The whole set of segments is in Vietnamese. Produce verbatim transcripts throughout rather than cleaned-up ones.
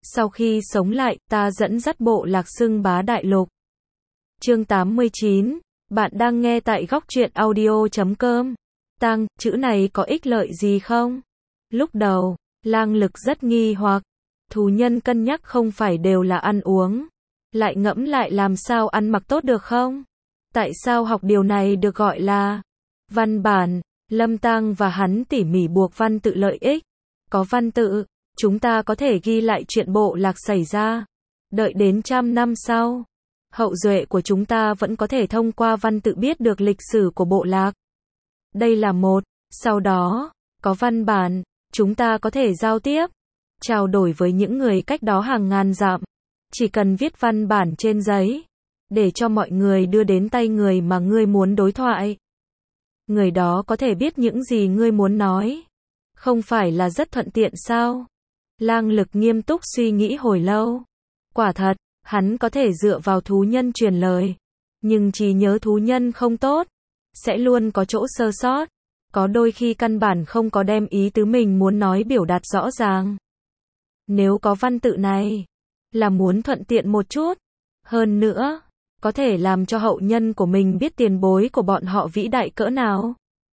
Sau khi sống lại, ta dẫn dắt bộ lạc xưng bá đại lục. Chương tám mươi chín, bạn đang nghe tại góc truyện audio chấm com. Tăng, chữ này có ích lợi gì không? Lúc đầu, Lang Lực rất nghi hoặc. Thú nhân cân nhắc không phải đều là ăn uống. Lại ngẫm lại làm sao ăn mặc tốt được không? Tại sao học điều này được gọi là văn bản? Lâm Tăng và hắn tỉ mỉ buộc văn tự lợi ích. Có văn tự, chúng ta có thể ghi lại chuyện bộ lạc xảy ra. Đợi đến trăm năm sau, hậu duệ của chúng ta vẫn có thể thông qua văn tự biết được lịch sử của bộ lạc. Đây là một. Sau đó, có văn bản, chúng ta có thể giao tiếp, trao đổi với những người cách đó hàng ngàn dặm. Chỉ cần viết văn bản trên giấy, để cho mọi người đưa đến tay người mà ngươi muốn đối thoại. Người đó có thể biết những gì ngươi muốn nói. Không phải là rất thuận tiện sao? Lang Lực nghiêm túc suy nghĩ hồi lâu. Quả thật, hắn có thể dựa vào thú nhân truyền lời. Nhưng trí nhớ thú nhân không tốt, sẽ luôn có chỗ sơ sót. Có đôi khi căn bản không có đem ý tứ mình muốn nói biểu đạt rõ ràng. Nếu có văn tự này, là muốn thuận tiện một chút. Hơn nữa, có thể làm cho hậu nhân của mình biết tiền bối của bọn họ vĩ đại cỡ nào.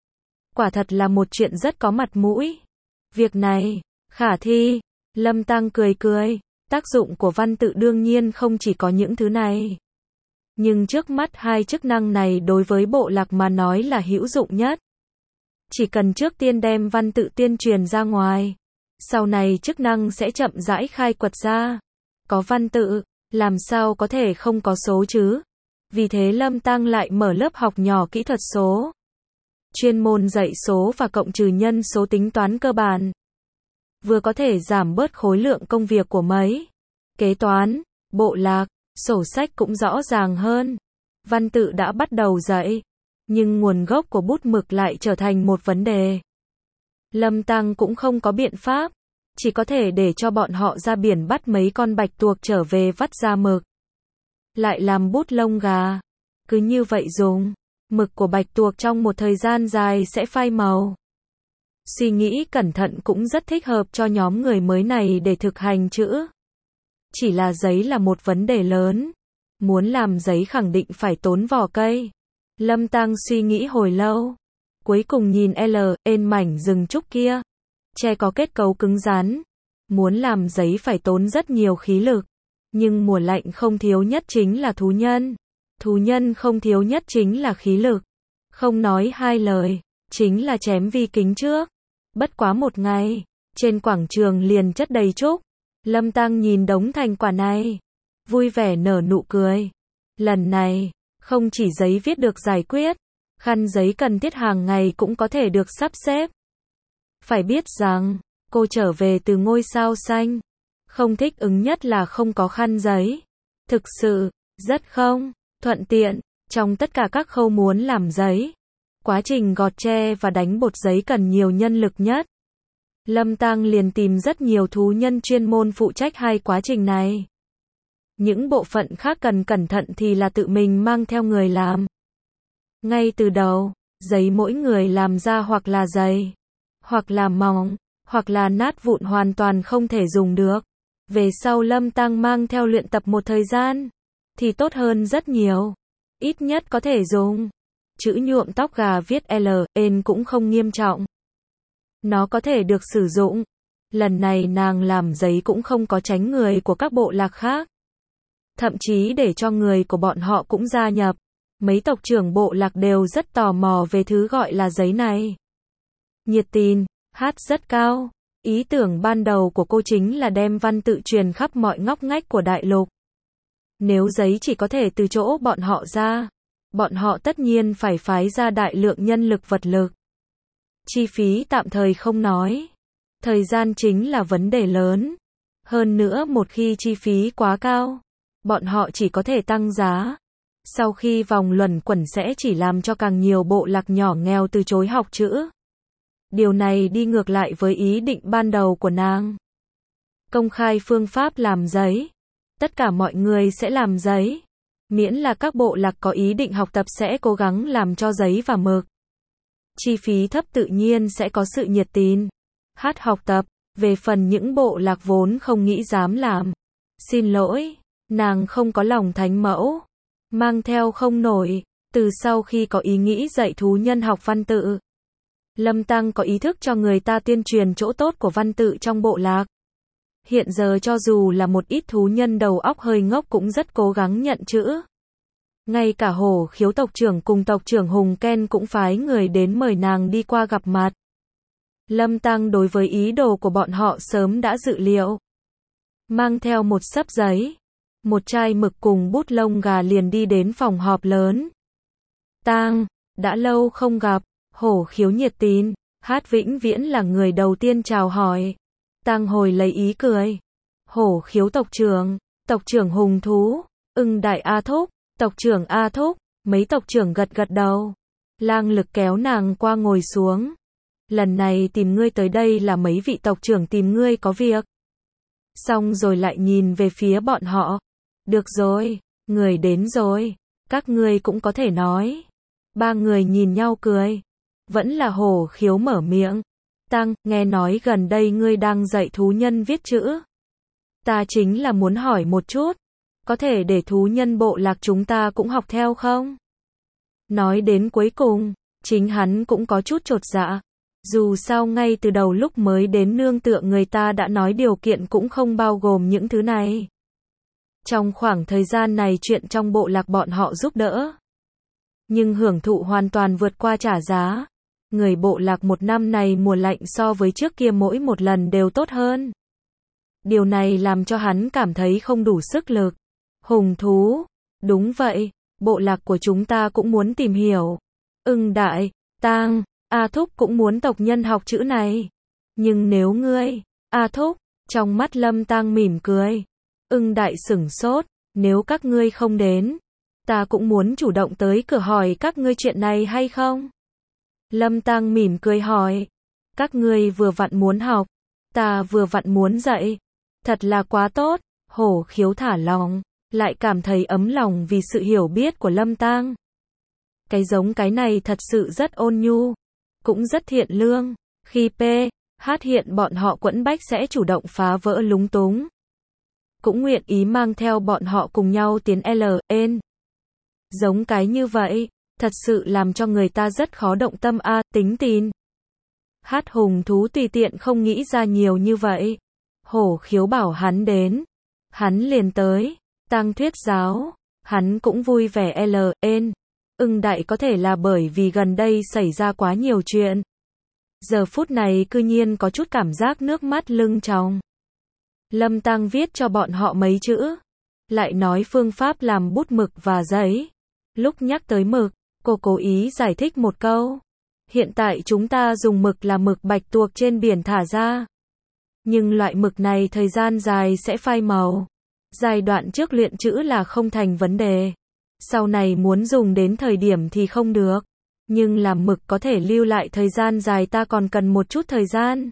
Quả thật là một chuyện rất có mặt mũi. Việc này, khả thi. Lâm Tăng cười cười. Tác dụng của văn tự đương nhiên không chỉ có những thứ này. Nhưng trước mắt hai chức năng này đối với bộ lạc mà nói là hữu dụng nhất. Chỉ cần trước tiên đem văn tự tuyên truyền ra ngoài. Sau này chức năng sẽ chậm rãi khai quật ra. Có văn tự, làm sao có thể không có số chứ? Vì thế Lâm Tăng lại mở lớp học nhỏ kỹ thuật số. Chuyên môn dạy số và cộng trừ nhân số tính toán cơ bản. Vừa có thể giảm bớt khối lượng công việc của mấy kế toán, bộ lạc, sổ sách cũng rõ ràng hơn. Văn tự đã bắt đầu dạy, nhưng nguồn gốc của bút mực lại trở thành một vấn đề. Lâm Tăng cũng không có biện pháp, chỉ có thể để cho bọn họ ra biển bắt mấy con bạch tuộc trở về vắt ra mực. Lại làm bút lông gà. Cứ như vậy dùng, mực của bạch tuộc trong một thời gian dài sẽ phai màu. Suy nghĩ cẩn thận cũng rất thích hợp cho nhóm người mới này để thực hành chữ. Chỉ là giấy là một vấn đề lớn. Muốn làm giấy khẳng định phải tốn vỏ cây. Lâm Tăng suy nghĩ hồi lâu. Cuối cùng nhìn L, ên mảnh rừng trúc kia. Tre có kết cấu cứng rắn. Muốn làm giấy phải tốn rất nhiều khí lực. Nhưng mùa lạnh không thiếu nhất chính là thú nhân. Thú nhân không thiếu nhất chính là khí lực. Không nói hai lời, chính là chém vi kính trước. Bất quá một ngày, trên quảng trường liền chất đầy trúc. Lâm Tăng nhìn đống thành quả này, vui vẻ nở nụ cười. Lần này, không chỉ giấy viết được giải quyết, khăn giấy cần thiết hàng ngày cũng có thể được sắp xếp. Phải biết rằng, cô trở về từ ngôi sao xanh. Không thích ứng nhất là không có khăn giấy. Thực sự, rất không thuận tiện, trong tất cả các khâu muốn làm giấy. Quá trình gọt tre và đánh bột giấy cần nhiều nhân lực nhất. Lâm Tăng liền tìm rất nhiều thú nhân chuyên môn phụ trách hai quá trình này. Những bộ phận khác cần cẩn thận thì là tự mình mang theo người làm. Ngay từ đầu, giấy mỗi người làm ra hoặc là dày, hoặc là mỏng, hoặc là nát vụn hoàn toàn không thể dùng được. Về sau Lâm Tăng mang theo luyện tập một thời gian, thì tốt hơn rất nhiều. Ít nhất có thể dùng. Chữ nhuộm tóc gà viết L, ên cũng không nghiêm trọng. Nó có thể được sử dụng. Lần này nàng làm giấy cũng không có tránh người của các bộ lạc khác. Thậm chí để cho người của bọn họ cũng gia nhập. Mấy tộc trưởng bộ lạc đều rất tò mò về thứ gọi là giấy này. Nhiệt tình, hát rất cao. Ý tưởng ban đầu của cô chính là đem văn tự truyền khắp mọi ngóc ngách của đại lục. Nếu giấy chỉ có thể từ chỗ bọn họ ra, bọn họ tất nhiên phải phái ra đại lượng nhân lực vật lực. Chi phí tạm thời không nói. Thời gian chính là vấn đề lớn. Hơn nữa một khi chi phí quá cao, bọn họ chỉ có thể tăng giá. Sau khi vòng luẩn quẩn sẽ chỉ làm cho càng nhiều bộ lạc nhỏ nghèo từ chối học chữ. Điều này đi ngược lại với ý định ban đầu của nàng. Công khai phương pháp làm giấy. Tất cả mọi người sẽ làm giấy. Miễn là các bộ lạc có ý định học tập sẽ cố gắng làm cho giấy và mực. Chi phí thấp tự nhiên sẽ có sự nhiệt tình. Hát học tập, Về phần những bộ lạc vốn không nghĩ dám làm. Xin lỗi, nàng không có lòng thánh mẫu. Mang theo không nổi. Từ sau khi có ý nghĩ dạy thú nhân học văn tự, Lâm Tăng có ý thức cho người ta tuyên truyền chỗ tốt của văn tự trong bộ lạc. Hiện giờ cho dù là một ít thú nhân đầu óc hơi ngốc cũng rất cố gắng nhận chữ. Ngay cả Hổ Khiếu tộc trưởng cùng tộc trưởng Hùng Ken cũng phái người đến mời nàng đi qua gặp mặt. Lâm Tăng đối với ý đồ của bọn họ sớm đã dự liệu. Mang theo một xấp giấy, một chai mực cùng bút lông gà liền đi đến phòng họp lớn. Tang, đã lâu không gặp. Hổ Khiếu nhiệt tình, Hát vĩnh viễn là người đầu tiên chào hỏi. Tang hồi lấy ý cười. Hổ Khiếu tộc trưởng, tộc trưởng Hùng Thú, Ưng Đại A Thúc, tộc trưởng A Thúc, mấy tộc trưởng gật gật đầu. Lang Lực kéo nàng qua ngồi xuống. Lần này tìm ngươi tới đây là mấy vị tộc trưởng tìm ngươi có việc. Xong rồi lại nhìn về phía bọn họ. Được rồi, người đến rồi, các ngươi cũng có thể nói. Ba người nhìn nhau cười. Vẫn là Hổ Khiếu mở miệng. Tang, nghe nói gần đây ngươi đang dạy thú nhân viết chữ. Ta chính là muốn hỏi một chút. Có thể để thú nhân bộ lạc chúng ta cũng học theo không? Nói đến cuối cùng, chính hắn cũng có chút chột dạ. Dù sao ngay từ đầu lúc mới đến nương tựa người ta đã nói điều kiện cũng không bao gồm những thứ này. Trong khoảng thời gian này chuyện trong bộ lạc bọn họ giúp đỡ. Nhưng hưởng thụ hoàn toàn vượt qua trả giá. Người bộ lạc một năm này mùa lạnh so với trước kia mỗi một lần đều tốt hơn. Điều này làm cho hắn cảm thấy không đủ sức lực. Hùng Thú, đúng vậy, bộ lạc của chúng ta cũng muốn tìm hiểu. Ưng Đại, Tang, A Thúc cũng muốn tộc nhân học chữ này. Nhưng nếu ngươi, A Thúc, trong mắt Lâm Tang mỉm cười. Ưng Đại sửng sốt, nếu các ngươi không đến, ta cũng muốn chủ động tới cửa hỏi các ngươi chuyện này hay không? Lâm Tang mỉm cười hỏi, các ngươi vừa vặn muốn học, ta vừa vặn muốn dạy. Thật là quá tốt. Hổ Khiếu thả lòng, lại cảm thấy ấm lòng vì sự hiểu biết của Lâm Tang. Cái giống cái này thật sự rất ôn nhu, cũng rất thiện lương. Khi P, H hiện bọn họ quẫn bách sẽ chủ động phá vỡ lúng túng. Cũng nguyện ý mang theo bọn họ cùng nhau tiến L, N. Giống cái như vậy, thật sự làm cho người ta rất khó động tâm a, tính tin. Hát Hùng Thú tùy tiện không nghĩ ra nhiều như vậy. Hổ Khiếu bảo hắn đến, hắn liền tới. Tang thuyết giáo, hắn cũng vui vẻ L, N. Ưng Đại có thể là bởi vì gần đây xảy ra quá nhiều chuyện. Giờ phút này cư nhiên có chút cảm giác nước mắt lưng tròng. Lâm Tang viết cho bọn họ mấy chữ, lại nói phương pháp làm bút mực và giấy. Lúc nhắc tới mực, cô cố ý giải thích một câu. Hiện tại chúng ta dùng mực là mực bạch tuộc trên biển thả ra. Nhưng loại mực này thời gian dài sẽ phai màu. Giai đoạn trước luyện chữ là không thành vấn đề. Sau này muốn dùng đến thời điểm thì không được. Nhưng làm mực có thể lưu lại thời gian dài ta còn cần một chút thời gian.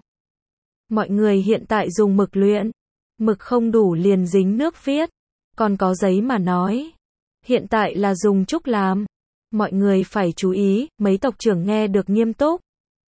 Mọi người hiện tại dùng mực luyện. Mực không đủ liền dính nước viết. Còn có giấy mà nói. Hiện tại là dùng trúc làm. Mọi người phải chú ý, mấy tộc trưởng nghe được nghiêm túc.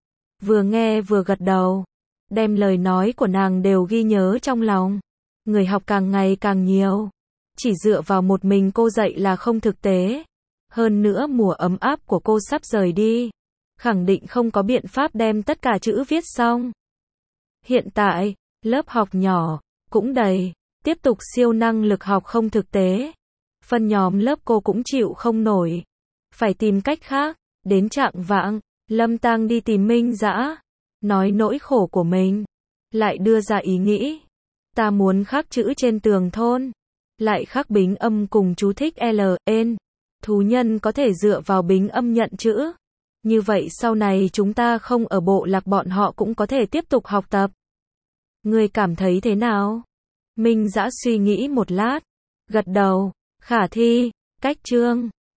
Vừa nghe vừa gật đầu. Đem lời nói của nàng đều ghi nhớ trong lòng. Người học càng ngày càng nhiều. Chỉ dựa vào một mình cô dạy là không thực tế. Hơn nữa mùa ấm áp của cô sắp rời đi. Khẳng định không có biện pháp đem tất cả chữ viết xong. Hiện tại, lớp học nhỏ, cũng đầy. Tiếp tục siêu năng lực học không thực tế. Phân nhóm lớp cô cũng chịu không nổi. Phải tìm cách khác. Đến trạng vạng, Lâm Tang đi tìm Minh Dã. Nói nỗi khổ của mình. Lại đưa ra ý nghĩ. Ta muốn khắc chữ trên tường thôn. Lại khắc bính âm cùng chú thích L, N. Thú nhân có thể dựa vào bính âm nhận chữ. Như vậy sau này chúng ta không ở bộ lạc bọn họ cũng có thể tiếp tục học tập. Ngươi cảm thấy thế nào? Minh Dã suy nghĩ một lát. Gật đầu. Khả thi. Cách chương.